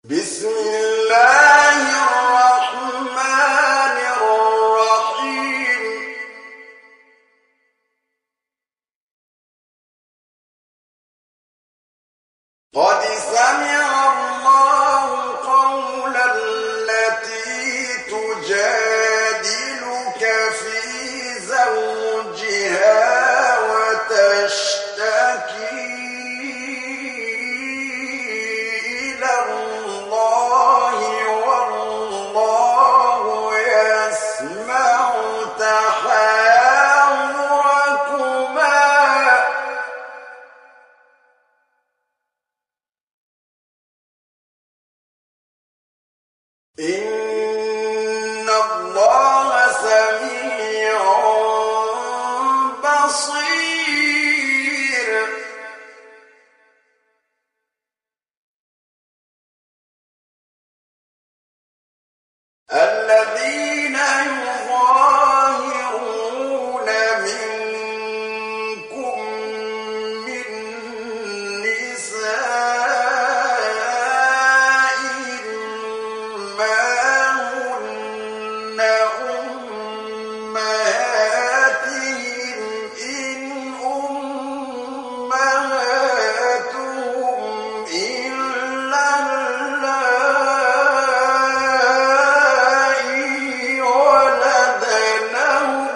بسم الله الرحمن الرحيم. قد سمع الله قول التي تجادلك في زوجها وتشتكي إلى الله والله يسمع تحاوركما. إن الله سميع بصير. الذين يظاهرون منكم من نسائهم ما هن أمهاتهم إن أمهاتهم إلا اللائي ولدنهم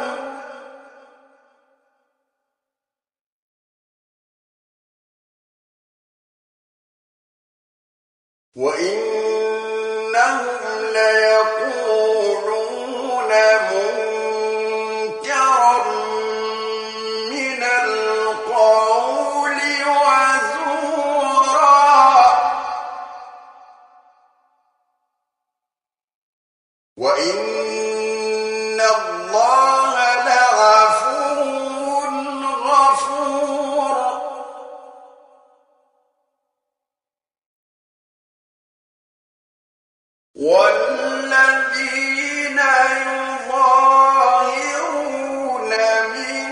وإنهم ليقولون منكرا من القول وزورا وإن الله لعفو غفور. والذين يظاهرون من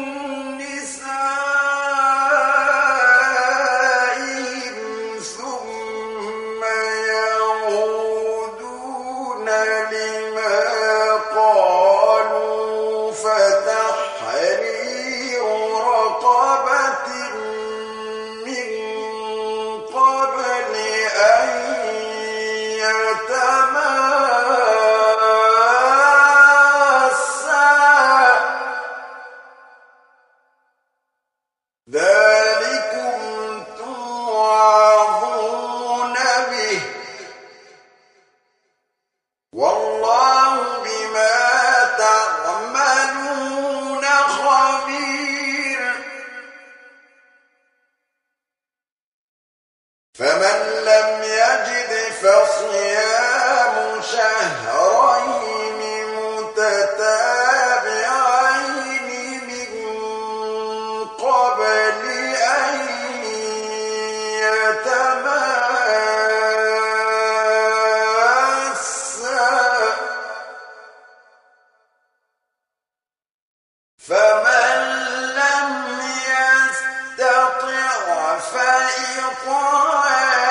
نسائهم ثم يعودون لما قالوا فتحرير رقبة من قبل أن يتماسا. ذلكم توعظون به والله بما تعملون خبير. فمن لم يجد فصيام شهرين متتابعين من قبل أن يتماسا. فمن لم يستطع فإطعام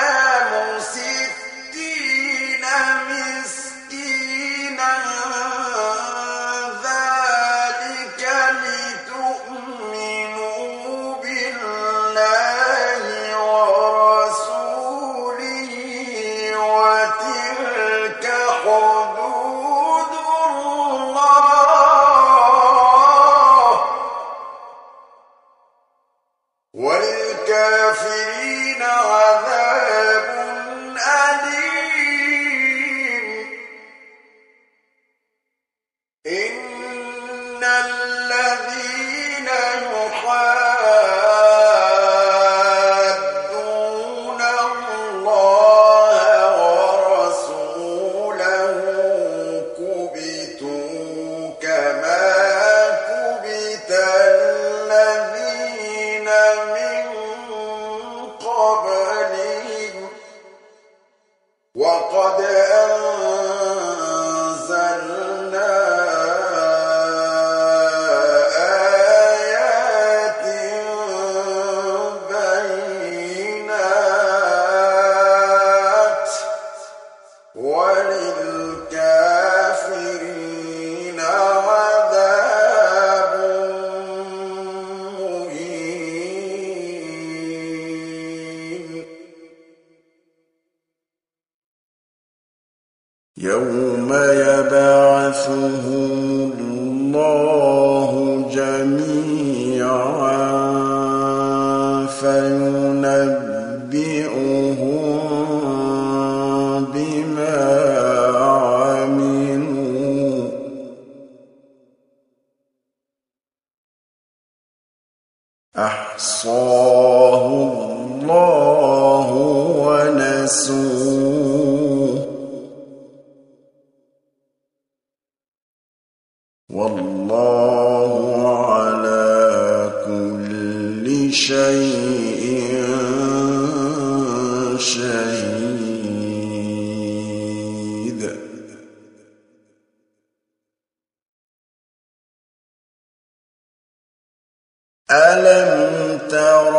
يوم يبعثهم الله جميعا فينبئهم بما عملوا أحصاه الله ونسوه والله على كل شيء شهيد ألم تر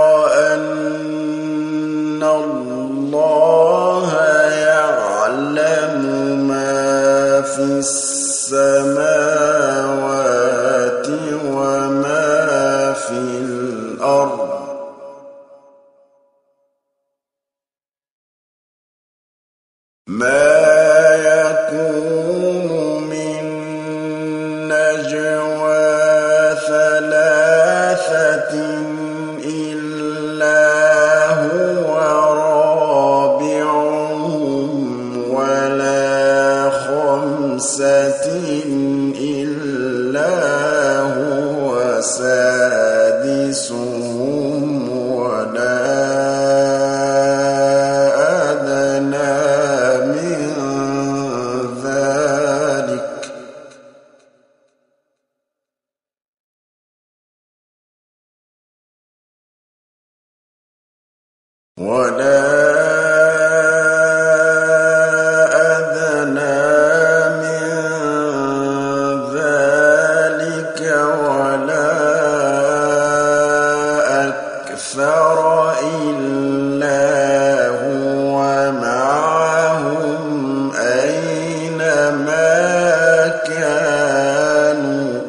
أن الله يعلم ما في السماوات وما في الأرض ما يكون من نجوى ثلاثة إلا هو رابعهم ولا خمسة إلا هو سادسهم ولا أدنى من ذلك ولا أكثر إلا هو معهم أينما كانوا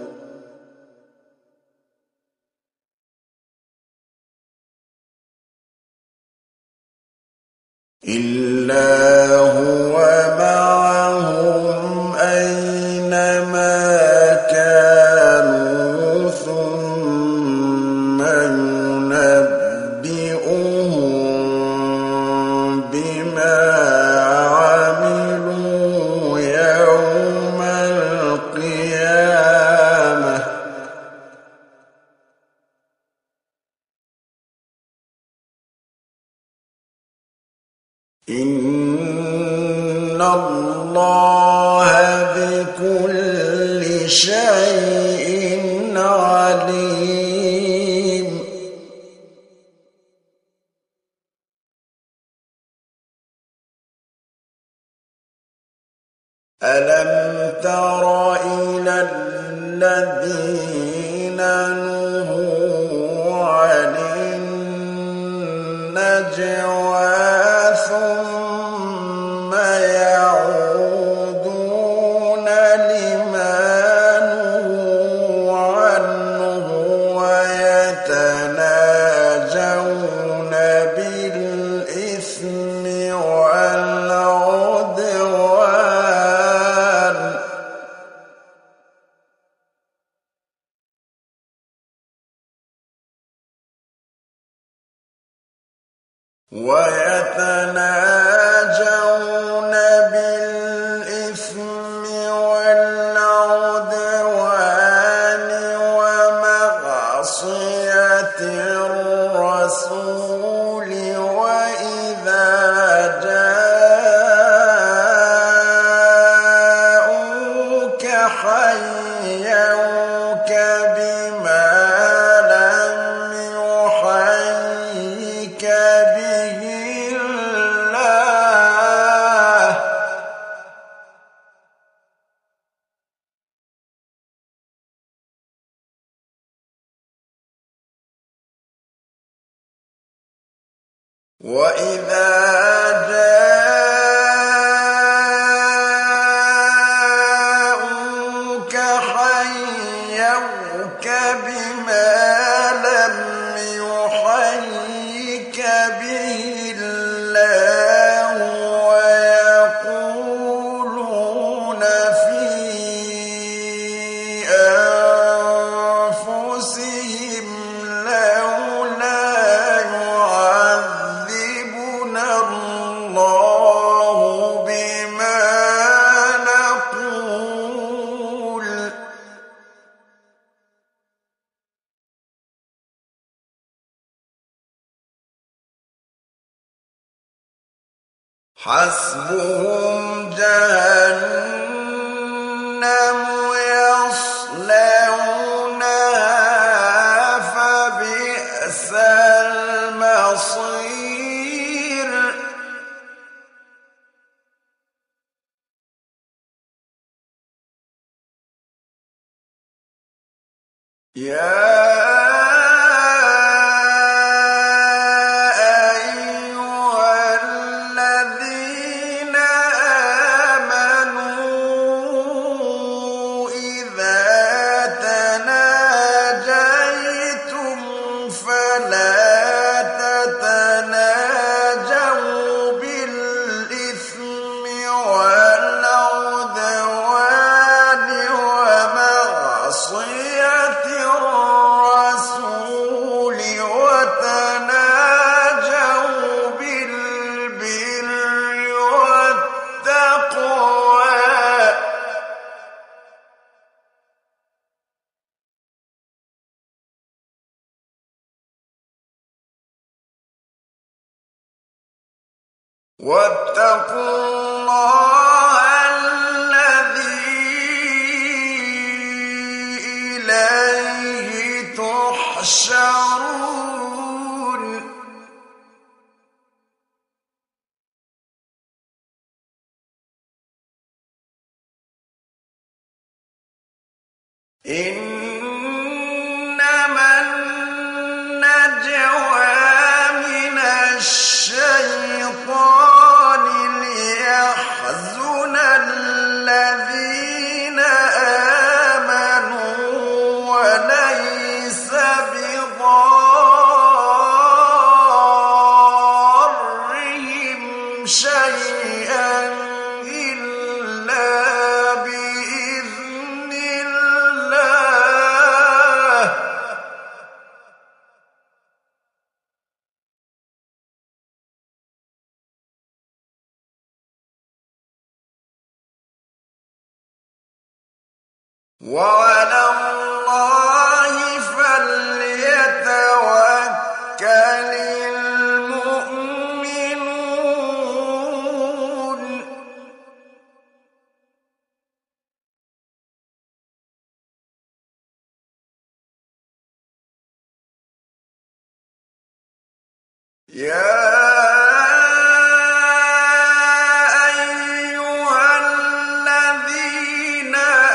إلا هو معهم أينما كانوا ثم ينبئهم بما عملوا يوم القيامة إن الله بكل شيء عليم ألم تر إلى الذين نهوا عن النجوى ثم يعودون لما نهوا عنه ويتناجون بالإثم والعدوان ومعصية الرسول وإذا جاءوك حيوك بما لم يحيك به الله وإذا جاءوك حيوك بما لم يحيك به الله ويقولون حسبهم جهنم يصلونها فبئس المصير واتقوا الله الذي إليه تحشرون إنما النجوى من الشيطان ليحزن الذين آمنوا وليس بضارهم شيئا إلا بإذن الله وعلى الله فليتوكل المؤمنون يا أيها الذين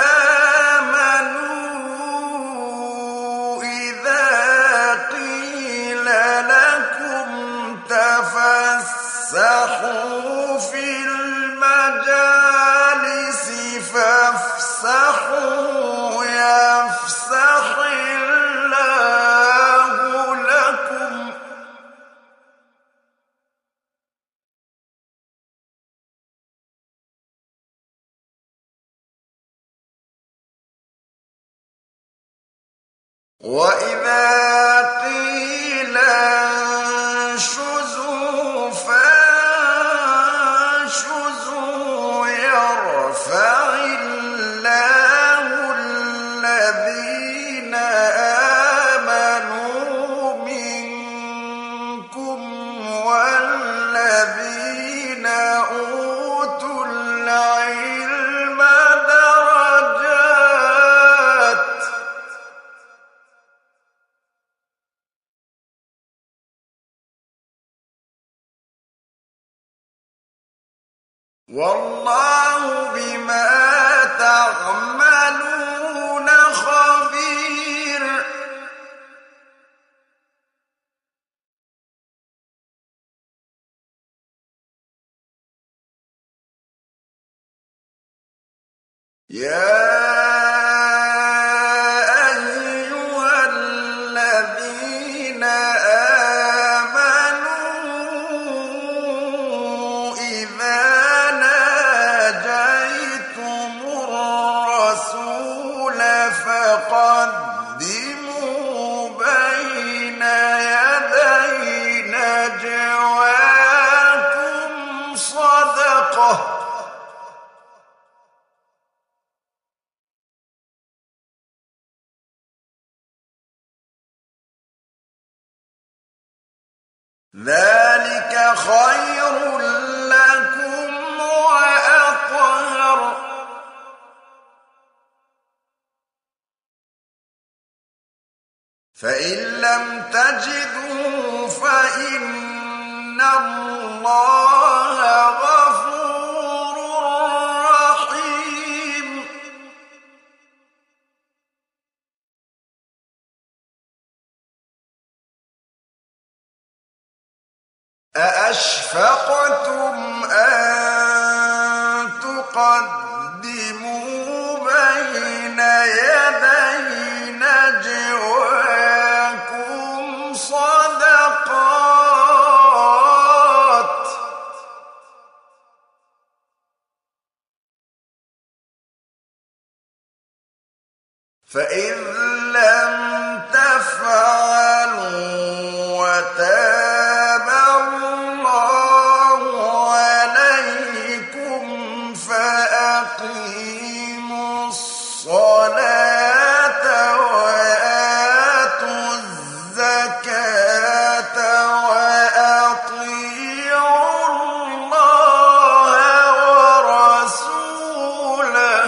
آمنوا إذا قيل لكم تفسحوا في المجالس فافسحوا يفسح الله لكم وإذا قيل انشزوا فانشزوا يرفع الله الذين آمنوا منكم والذين أوتوا العلم درجات والله بما تعملون خبير يا أيها الذين آمنوا إذا ناجيتم الرسول فقدموا بين يدي نجواكم صدقة ذلك خير لكم فإن لم تجدوا فإن الله غفور رحيم. أأشفقتم أن تقدموا بين يدي نجواكم صدقات فإذ لم تفعلوا وتاب الله عليكم فأقيموا الصلاة وآتوا الزكاة وأطيعوا الله ورسوله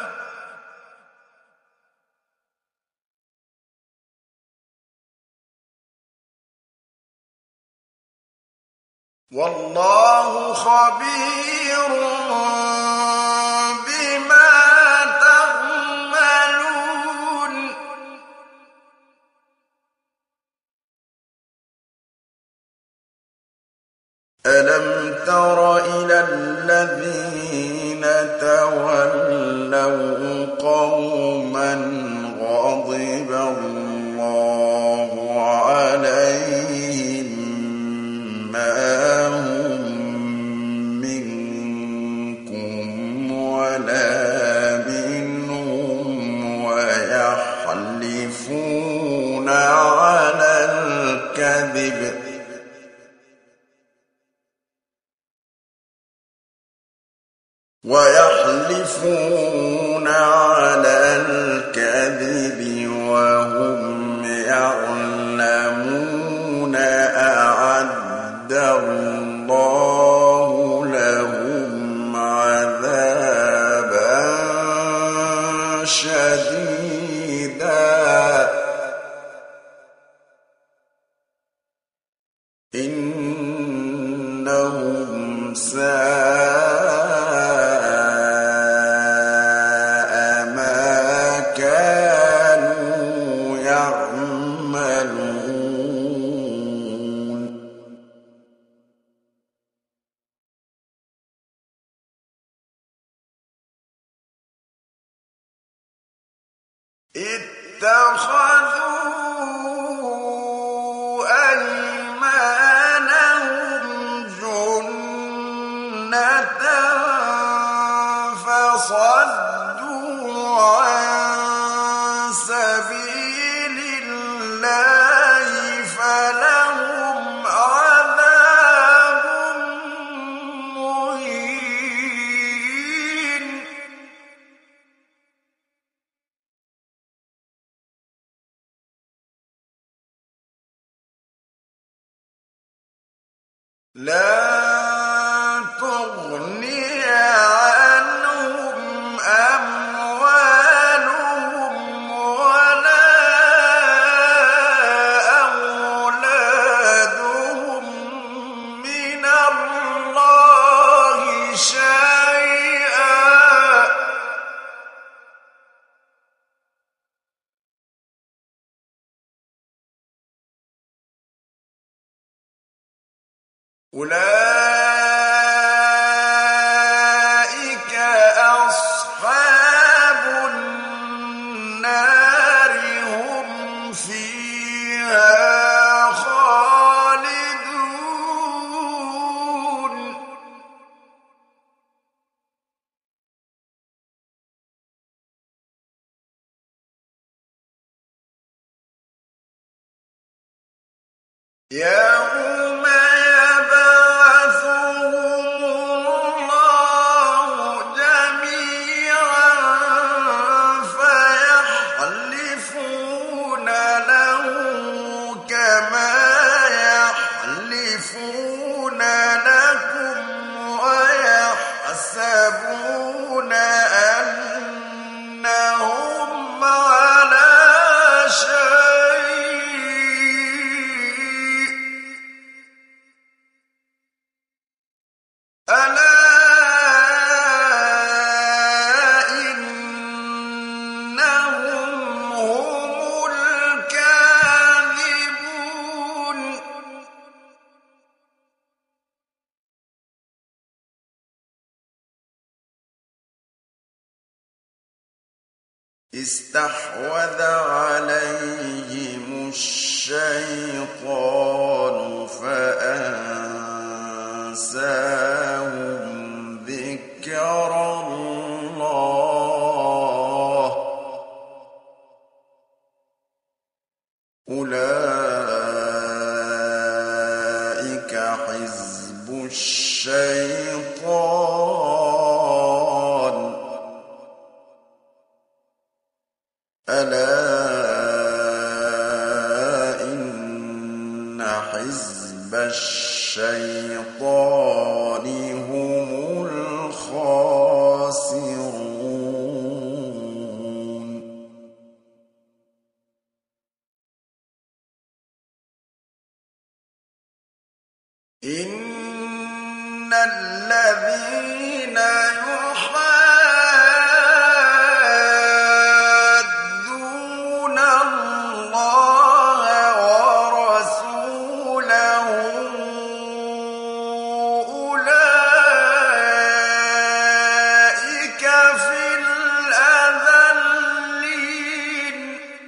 والله خبير بما تعملون. ألم تر إلى الذين تولوا قوما غضب الله عليهم ما هم منكم ولا منهم ويحلفون على الكذب وهم يعلمون. أعد الله لهم عذابا شديدا إنهم اتخذوا أيمانهم جنة فصدوا عن سبيل الله فلهم عذاب مهين. لا تغني عنهم أموالهم ولا أولادهم من الله شيئا أولئك أصحاب النار هم فيها خالدون. يوم يبعثهم الله جميعا فيحلفون له كما يحلفون لكم ويحسبون أنهم على شيء استحوذ عليهم الشيطان فأنساهم ذكر الله أولئك حزب الشيطان ألا إن حزب الشيطان هم الخاسرون إن الذين يحادون الله ورسوله أولئك في الأذلين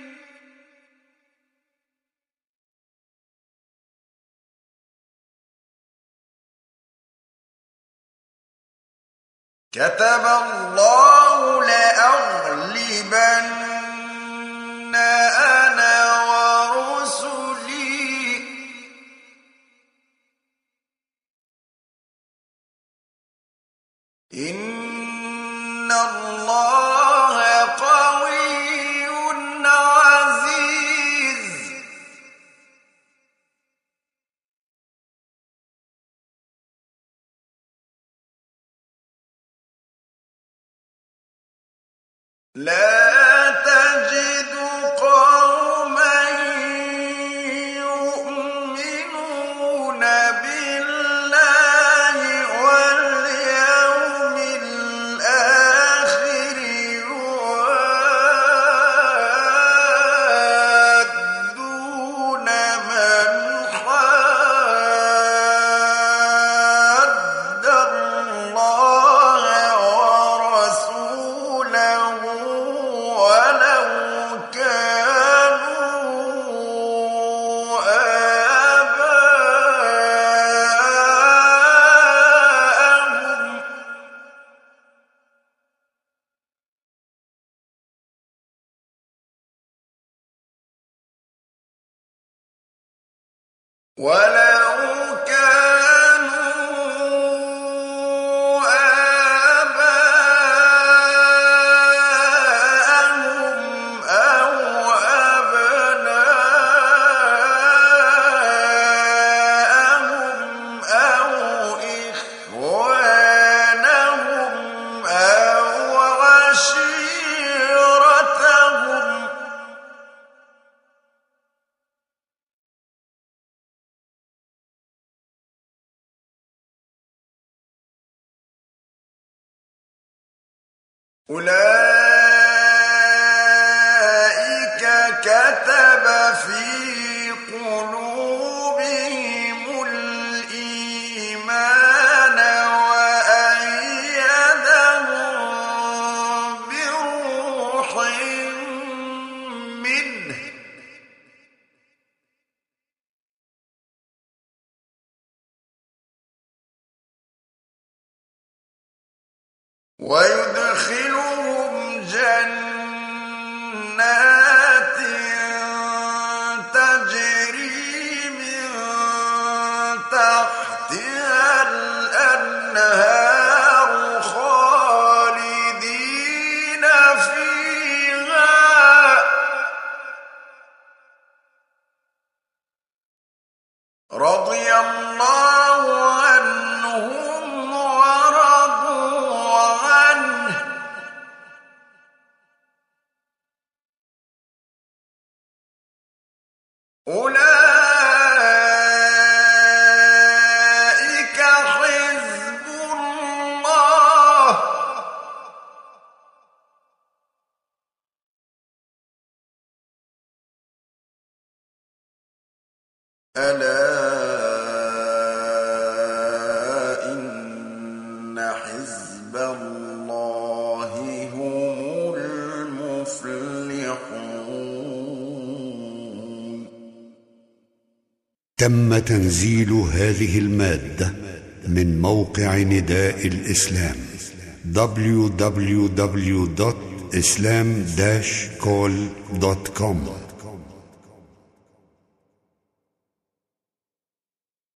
كتب الله لأغلبن أنا ورسلي إن الله قوي عزيز لا تجد قوما يؤمنون بالله واليوم الآخر يوادون من حاد الله ورسوله ولو كانوا آباءهم أو أبناءهم أو إخوانهم أو عشيرتهم أولئك كتب في قلوبهم الإيمان وأيدهم بروح منه ويدخلهم جنات تجري من تحتها الأنهار خالدين فيها رضي الله عنهم ورضوا عنه أولئك حزب الله ألا إن حزب الله هم المفلحون المفلحون. تم تنزيل هذه المادة من موقع نداء الإسلام www.islam-call.com